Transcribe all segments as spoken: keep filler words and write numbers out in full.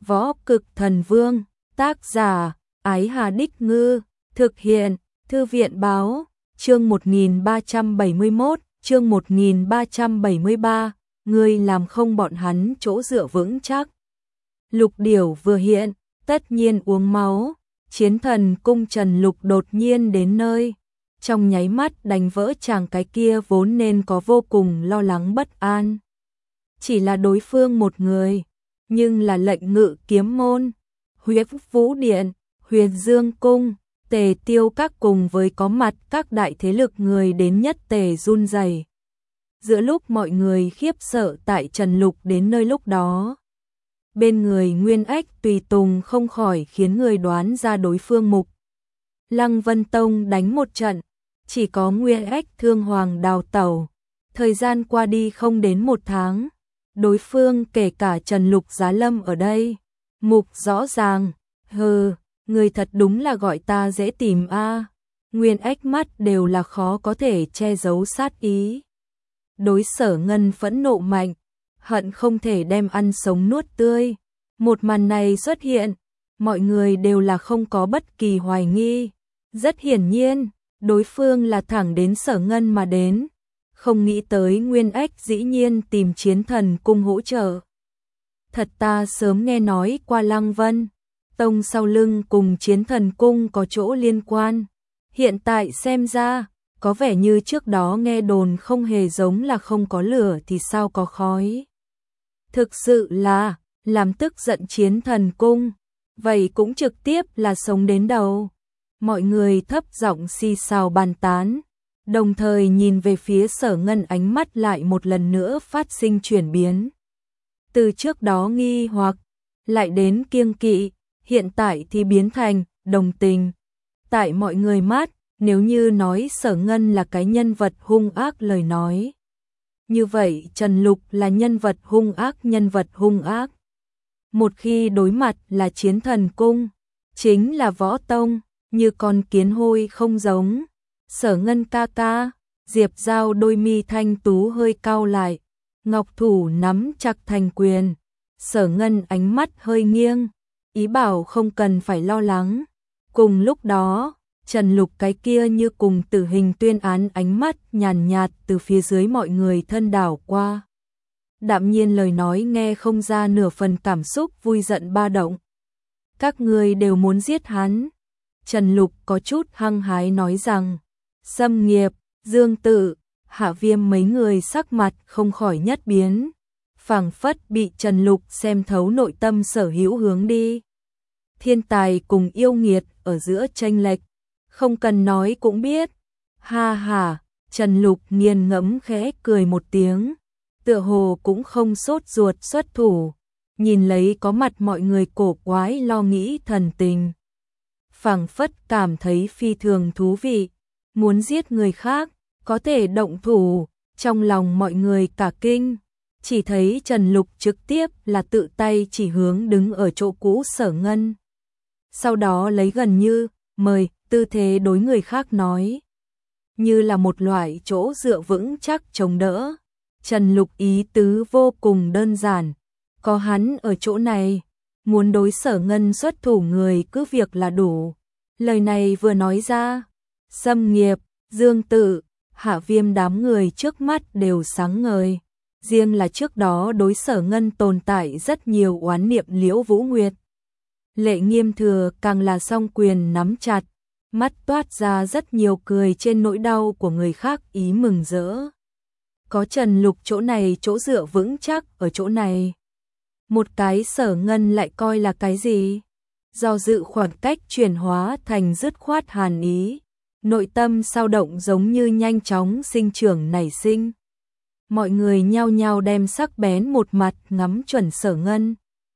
Võ Cực Thần Vương, tác giả, Ái Hà Đích Ngư, thực hiện, Thư viện Báo, chương một nghìn ba trăm bảy mươi mốt, chương một nghìn ba trăm bảy mươi ba, người làm không bọn hắn chỗ dựa vững chắc. Lục Điểu vừa hiện, tất nhiên uống máu, chiến thần cung Trần Lục đột nhiên đến nơi, trong nháy mắt đánh vỡ chàng cái kia vốn nên có vô cùng lo lắng bất an. Chỉ là đối phương một người, nhưng là lệnh ngự kiếm môn, Huyết Vũ Điện, Huyền Dương Cung, Tề Tiêu các cùng với có mặt các đại thế lực người đến nhất tề run rẩy. Giữa lúc mọi người khiếp sợ tại Trần Lục đến nơi lúc đó, bên người Nguyên Ách tùy tùng không khỏi khiến người đoán ra đối phương mục. Lăng Vân Tông đánh một trận, chỉ có Nguyên Ách thương hoàng đào tẩu. Thời gian qua đi không đến một tháng, đối phương kể cả Trần Lục Giá Lâm ở đây. Mục rõ ràng, hừ, người thật đúng là gọi ta dễ tìm a. À. Nguyên Ách mắt đều là khó có thể che giấu sát ý. Đối Sở Ngân phẫn nộ mạnh, hận không thể đem ăn sống nuốt tươi. Một màn này xuất hiện, mọi người đều là không có bất kỳ hoài nghi. Rất hiển nhiên, đối phương là thẳng đến Sở Ngân mà đến. Không nghĩ tới Nguyên Ách dĩ nhiên tìm Chiến Thần Cung hỗ trợ. Thật ta sớm nghe nói qua Lăng Vân Tông sau lưng cùng Chiến Thần Cung có chỗ liên quan. Hiện tại xem ra, có vẻ như trước đó nghe đồn không hề giống là không có lửa thì sao có khói. Thực sự là, làm tức giận Chiến Thần Cung, vậy cũng trực tiếp là sống đến đầu. Mọi người thấp giọng xì xào bàn tán, đồng thời nhìn về phía Sở Ngân, ánh mắt lại một lần nữa phát sinh chuyển biến. Từ trước đó nghi hoặc, lại đến kiêng kỵ, hiện tại thì biến thành đồng tình. Tại mọi người mắt, nếu như nói Sở Ngân là cái nhân vật hung ác lời nói, như vậy Trần Lục là nhân vật hung ác nhân vật hung ác. Một khi đối mặt là Chiến Thần Cung, chính là Võ Tông, như con kiến hôi không giống. Sở Ngân ca ca, Diệp Giao đôi mi thanh tú hơi cau lại, ngọc thủ nắm chặt thành quyền. Sở Ngân ánh mắt hơi nghiêng, ý bảo không cần phải lo lắng. Cùng lúc đó, Trần Lục cái kia như cùng tử hình tuyên án, ánh mắt nhàn nhạt từ phía dưới mọi người thân đảo qua. Đạm nhiên lời nói nghe không ra nửa phần cảm xúc vui giận ba động. Các người đều muốn giết hắn. Trần Lục có chút hăng hái nói rằng, Sâm Nghiệp, Dương Tự, Hạ Viêm mấy người sắc mặt không khỏi nhất biến, phảng phất bị Trần Lục xem thấu nội tâm sở hữu hướng đi. Thiên tài cùng yêu nghiệt ở giữa chênh lệch, không cần nói cũng biết. Ha ha, Trần Lục nghiền ngẫm khẽ cười một tiếng, tựa hồ cũng không sốt ruột xuất thủ, nhìn lấy có mặt mọi người cổ quái lo nghĩ thần tình. Phảng phất cảm thấy phi thường thú vị, muốn giết người khác, có thể động thủ, trong lòng mọi người cả kinh. Chỉ thấy Trần Lục trực tiếp là tự tay chỉ hướng đứng ở chỗ cũ Sở Ngân. Sau đó lấy gần như, mời, tư thế đối người khác nói. Như là một loại chỗ dựa vững chắc chống đỡ. Trần Lục ý tứ vô cùng đơn giản. Có hắn ở chỗ này, muốn đối Sở Ngân xuất thủ người cứ việc là đủ. Lời này vừa nói ra, Sâm Nghiệp, Dương Tự, Hạ Viêm đám người trước mắt đều sáng ngời. Riêng là trước đó đối Sở Ngân tồn tại rất nhiều oán niệm Liễu Vũ Nguyệt. Lệ Nghiêm Thừa càng là song quyền nắm chặt, mắt toát ra rất nhiều cười trên nỗi đau của người khác ý mừng rỡ. Có Trần Lục chỗ này chỗ dựa vững chắc ở chỗ này. Một cái Sở Ngân lại coi là cái gì? Do dự khoảng cách chuyển hóa thành dứt khoát hàn ý. Nội tâm sao động giống như nhanh chóng sinh trưởng nảy sinh. Mọi người nhao nhao đem sắc bén một mặt ngắm chuẩn Sở Ngân.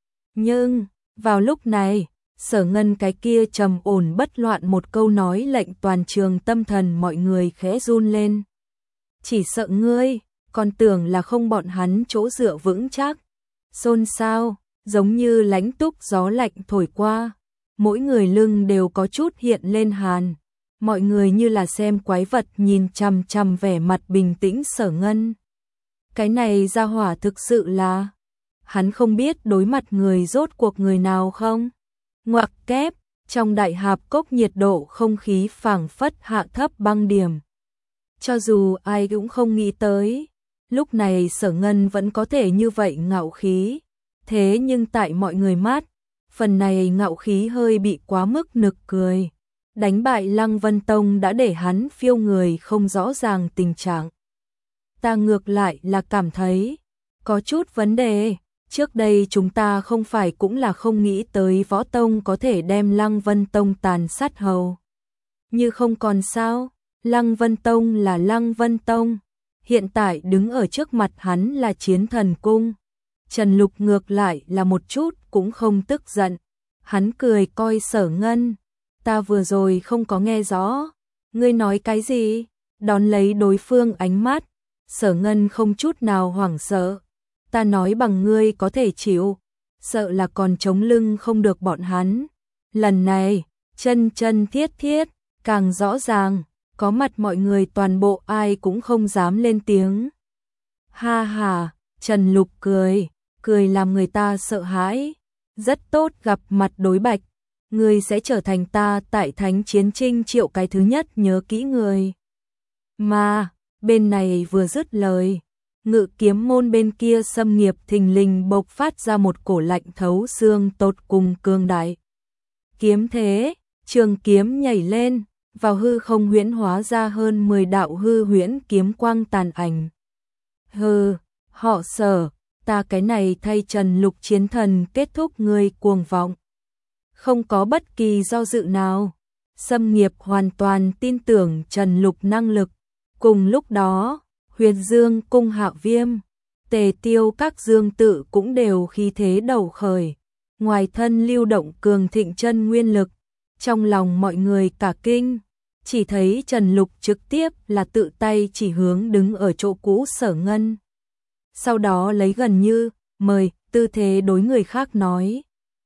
Nhưng, vào lúc này, Sở Ngân cái kia trầm ổn bất loạn một câu nói lệnh toàn trường tâm thần mọi người khẽ run lên. Chỉ sợ ngươi, còn tưởng là không bọn hắn chỗ dựa vững chắc. Xôn xao, giống như lãnh túc gió lạnh thổi qua. Mỗi người lưng đều có chút hiện lên hàn. Mọi người như là xem quái vật nhìn chằm chằm vẻ mặt bình tĩnh Sở Ngân. Cái này ra hỏa thực sự là hắn không biết đối mặt người rốt cuộc người nào không? Ngoặc kép, trong đại hạp cốc nhiệt độ không khí phảng phất hạ thấp băng điểm. Cho dù ai cũng không nghĩ tới, lúc này Sở Ngân vẫn có thể như vậy ngạo khí, thế nhưng tại mọi người mắt, phần này ngạo khí hơi bị quá mức nực cười. Đánh bại Lăng Vân Tông đã để hắn phiêu người không rõ ràng tình trạng. Ta ngược lại là cảm thấy có chút vấn đề, trước đây chúng ta không phải cũng là không nghĩ tới Võ Tông có thể đem Lăng Vân Tông tàn sát hầu. Như không còn sao, Lăng Vân Tông là Lăng Vân Tông, hiện tại đứng ở trước mặt hắn là Chiến Thần Cung. Trần Lục ngược lại là một chút cũng không tức giận, hắn cười coi Sở Ngân, ta vừa rồi không có nghe rõ, ngươi nói cái gì? Đón lấy đối phương ánh mắt, Sở Ngân không chút nào hoảng sợ, ta nói bằng ngươi có thể chịu, sợ là còn chống lưng không được bọn hắn. Lần này, chân chân thiết thiết, càng rõ ràng, có mặt mọi người toàn bộ ai cũng không dám lên tiếng. Ha ha, Trần Lục cười, cười làm người ta sợ hãi, rất tốt gặp mặt đối bạch, ngươi sẽ trở thành ta tại Thánh Chiến Trinh Triệu cái thứ nhất nhớ kỹ người. Mà, bên này vừa dứt lời, Ngự Kiếm môn bên kia Sâm Nghiệp thình lình bộc phát ra một cổ lạnh thấu xương tột cùng cương đại. Kiếm thế, trường kiếm nhảy lên, vào hư không huyễn hóa ra hơn mười đạo hư huyễn kiếm quang tàn ảnh. Hừ, họ Sở, ta cái này thay Trần Lục chiến thần kết thúc ngươi cuồng vọng. Không có bất kỳ do dự nào, Sâm Nghiệp hoàn toàn tin tưởng Trần Lục năng lực. Cùng lúc đó, Huyền Dương cung Hạo Viêm, Tề Tiêu các dương tự cũng đều khí thế đầu khởi, ngoài thân lưu động cường thịnh chân nguyên lực, trong lòng mọi người cả kinh, chỉ thấy Trần Lục trực tiếp là tự tay chỉ hướng đứng ở chỗ cũ Sở Ngân. Sau đó lấy gần như, mời, tư thế đối người khác nói.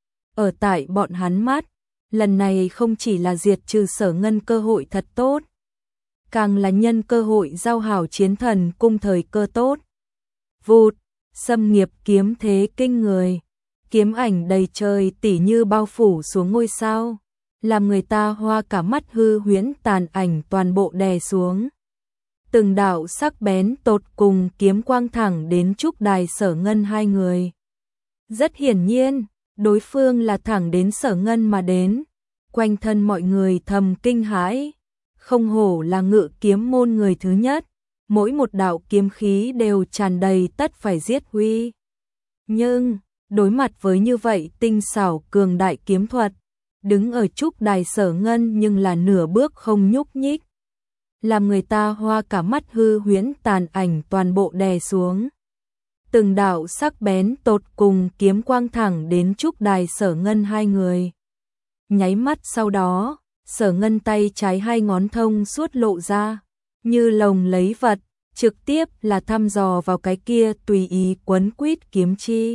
Ở tại bọn hắn mắt, lần này không chỉ là diệt trừ Sở Ngân cơ hội thật tốt, càng là nhân cơ hội giao hảo Chiến Thần cung thời cơ tốt. Vụt, Sâm Nghiệp kiếm thế kinh người, kiếm ảnh đầy trời tỉ như bao phủ xuống ngôi sao, làm người ta hoa cả mắt, hư huyễn tàn ảnh toàn bộ đè xuống. Từng đạo sắc bén tột cùng kiếm quang thẳng đến trúc đài Sở Ngân hai người. Rất hiển nhiên, đối phương là thẳng đến Sở Ngân mà đến, quanh thân mọi người thầm kinh hãi, không hổ là Ngự Kiếm môn người thứ nhất, mỗi một đạo kiếm khí đều tràn đầy tất phải giết huy. Nhưng, đối mặt với như vậy tinh xảo cường đại kiếm thuật, đứng ở trúc đài Sở Ngân nhưng là nửa bước không nhúc nhích, làm người ta hoa cả mắt, hư huyễn tàn ảnh toàn bộ đè xuống. Từng đạo sắc bén tột cùng kiếm quang thẳng đến trúc đài Sở Ngân hai người. Nháy mắt sau đó, Sở Ngân tay trái hai ngón thông suốt lộ ra, như lồng lấy vật, trực tiếp là thăm dò vào cái kia tùy ý quấn quýt kiếm chi.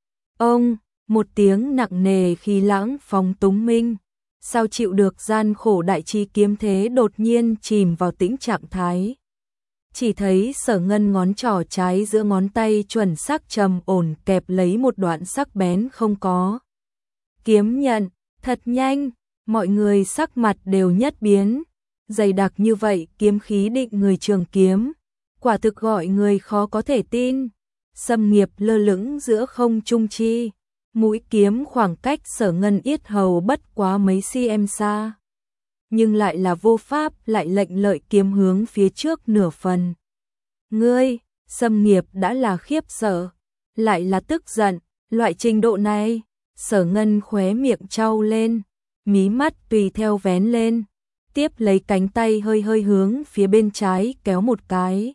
Ông, một tiếng nặng nề khí lãng phóng túng minh, sao chịu được gian khổ đại chi kiếm thế đột nhiên chìm vào tĩnh trạng thái. Chỉ thấy Sở Ngân ngón trỏ trái giữa ngón tay chuẩn xác trầm ổn kẹp lấy một đoạn sắc bén không có. Kiếm nhận, thật nhanh, mọi người sắc mặt đều nhất biến, dày đặc như vậy kiếm khí định người trường kiếm, quả thực gọi người khó có thể tin. Sâm Nghiệp lơ lửng giữa không trung chi, mũi kiếm khoảng cách Sở Ngân yết hầu bất quá mấy cm xa, nhưng lại là vô pháp lại lệnh lợi kiếm hướng phía trước nửa phần. Ngươi, Sâm Nghiệp đã là khiếp sợ, lại là tức giận, loại trình độ này. Sở Ngân khóe miệng trao lên, mí mắt tùy theo vén lên, tiếp lấy cánh tay hơi hơi hướng phía bên trái kéo một cái.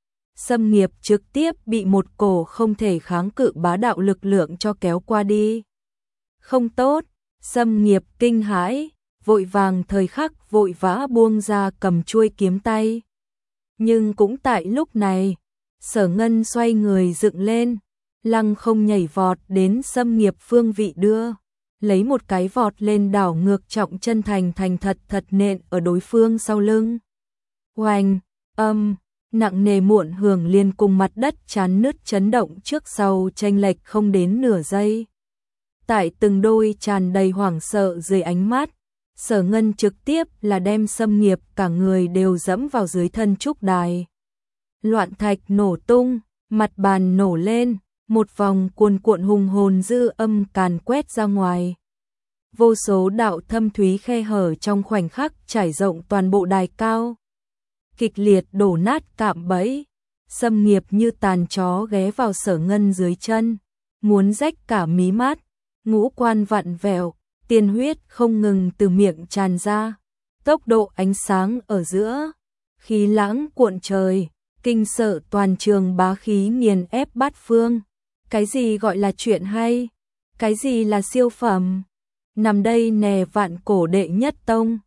Sâm Nghiệp trực tiếp bị một cổ không thể kháng cự bá đạo lực lượng cho kéo qua đi. Không tốt, Sâm Nghiệp kinh hãi, vội vàng thời khắc vội vã buông ra cầm chuôi kiếm tay. Nhưng cũng tại lúc này, Sở Ngân xoay người dựng lên, lăng không nhảy vọt đến Sâm Nghiệp phương vị đưa, lấy một cái vọt lên đảo ngược trọng chân thành thành thật thật nện ở đối phương sau lưng. Oanh, âm, nặng nề muộn hưởng liền cùng mặt đất chán nứt chấn động trước sau chênh lệch không đến nửa giây. Tại từng đôi tràn đầy hoảng sợ dưới ánh mắt, Sở Ngân trực tiếp là đem Sâm Nghiệp cả người đều dẫm vào dưới thân trúc đài. Loạn thạch nổ tung, mặt bàn nổ lên, một vòng cuồn cuộn hùng hồn dư âm càn quét ra ngoài. Vô số đạo thâm thúy khe hở trong khoảnh khắc trải rộng toàn bộ đài cao. Kịch liệt đổ nát cạm bẫy, Sâm Nghiệp như tàn chó ghé vào Sở Ngân dưới chân, muốn rách cả mí mắt, ngũ quan vặn vẹo, tiên huyết không ngừng từ miệng tràn ra. Tốc độ ánh sáng ở giữa, khí lãng cuộn trời, kinh sợ toàn trường, bá khí nghiền ép bát phương. Cái gì gọi là chuyện hay? Cái gì là siêu phẩm? Nằm đây nè vạn cổ đệ nhất tông.